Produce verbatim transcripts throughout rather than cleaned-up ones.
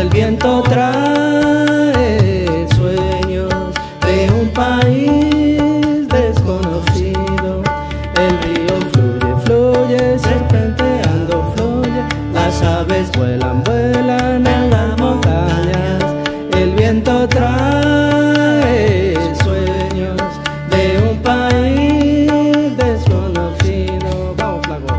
viento trae sueños de un país desconocido. El río fluye, fluye, serpenteando fluye. Las aves vuelan, vuelan en las montañas. El viento trae sueños de un país desconocido. Vamos, flaco.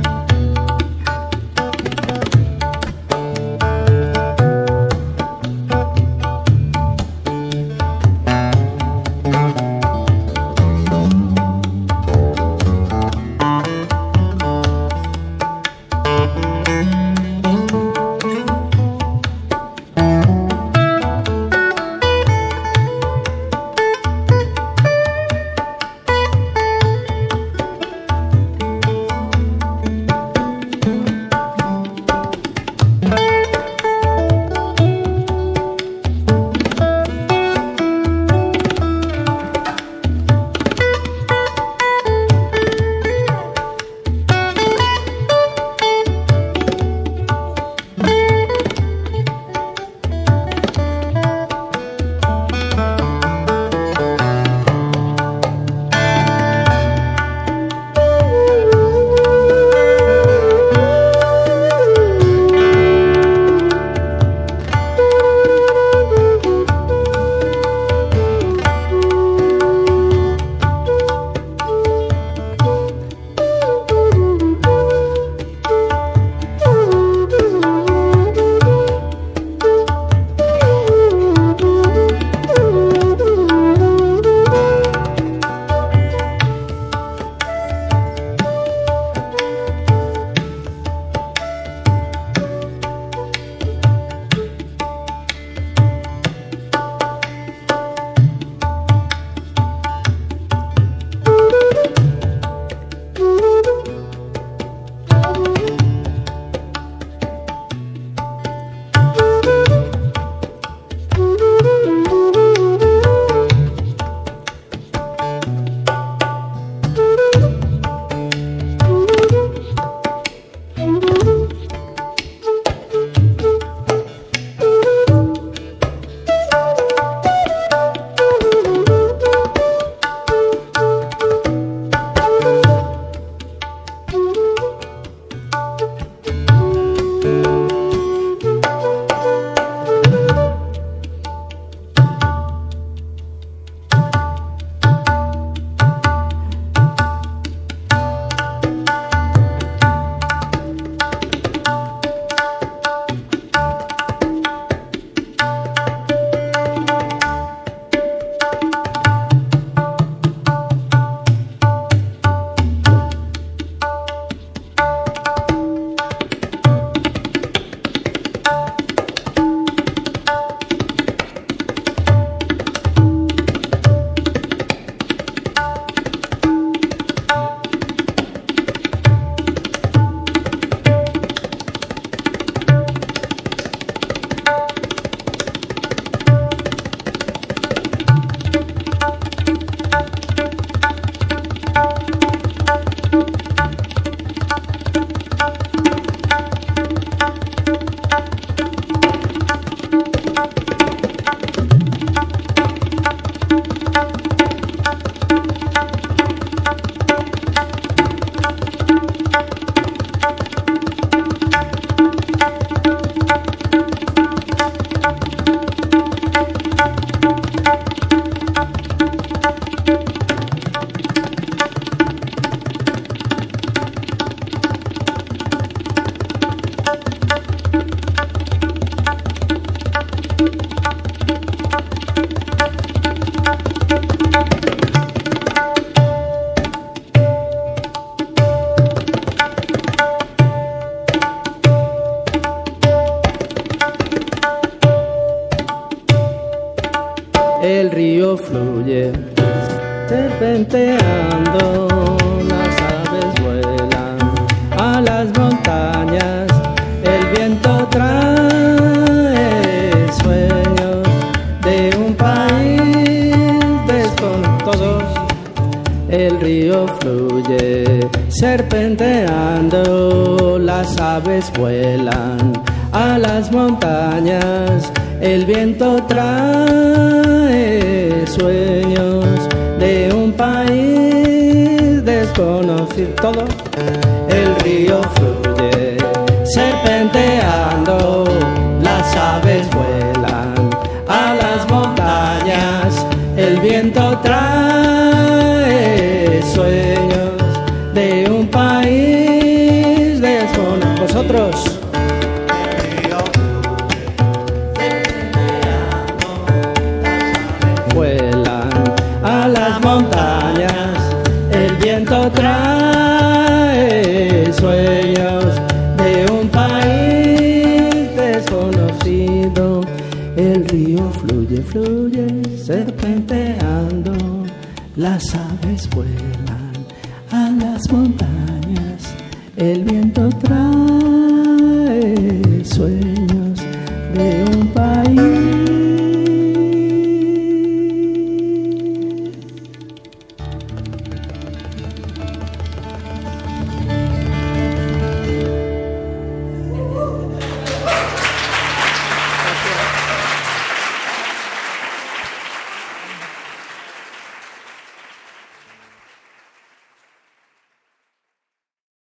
El río fluye, serpenteando, las aves vuelan a las montañas. El viento trae sueños de un país desconocido. El río fluye, serpenteando, las aves vuelan a las montañas. El viento trae sueños de un país desconocido. Todo el río fluye serpenteando, las aves vuelan a las montañas. El viento trae sueños de un país desconocido. Vosotros. Montañas, el viento trae sueños de un país desconocido. El río fluye, fluye, serpenteando, las aves vuelan a las montañas. El viento trae sueños de un país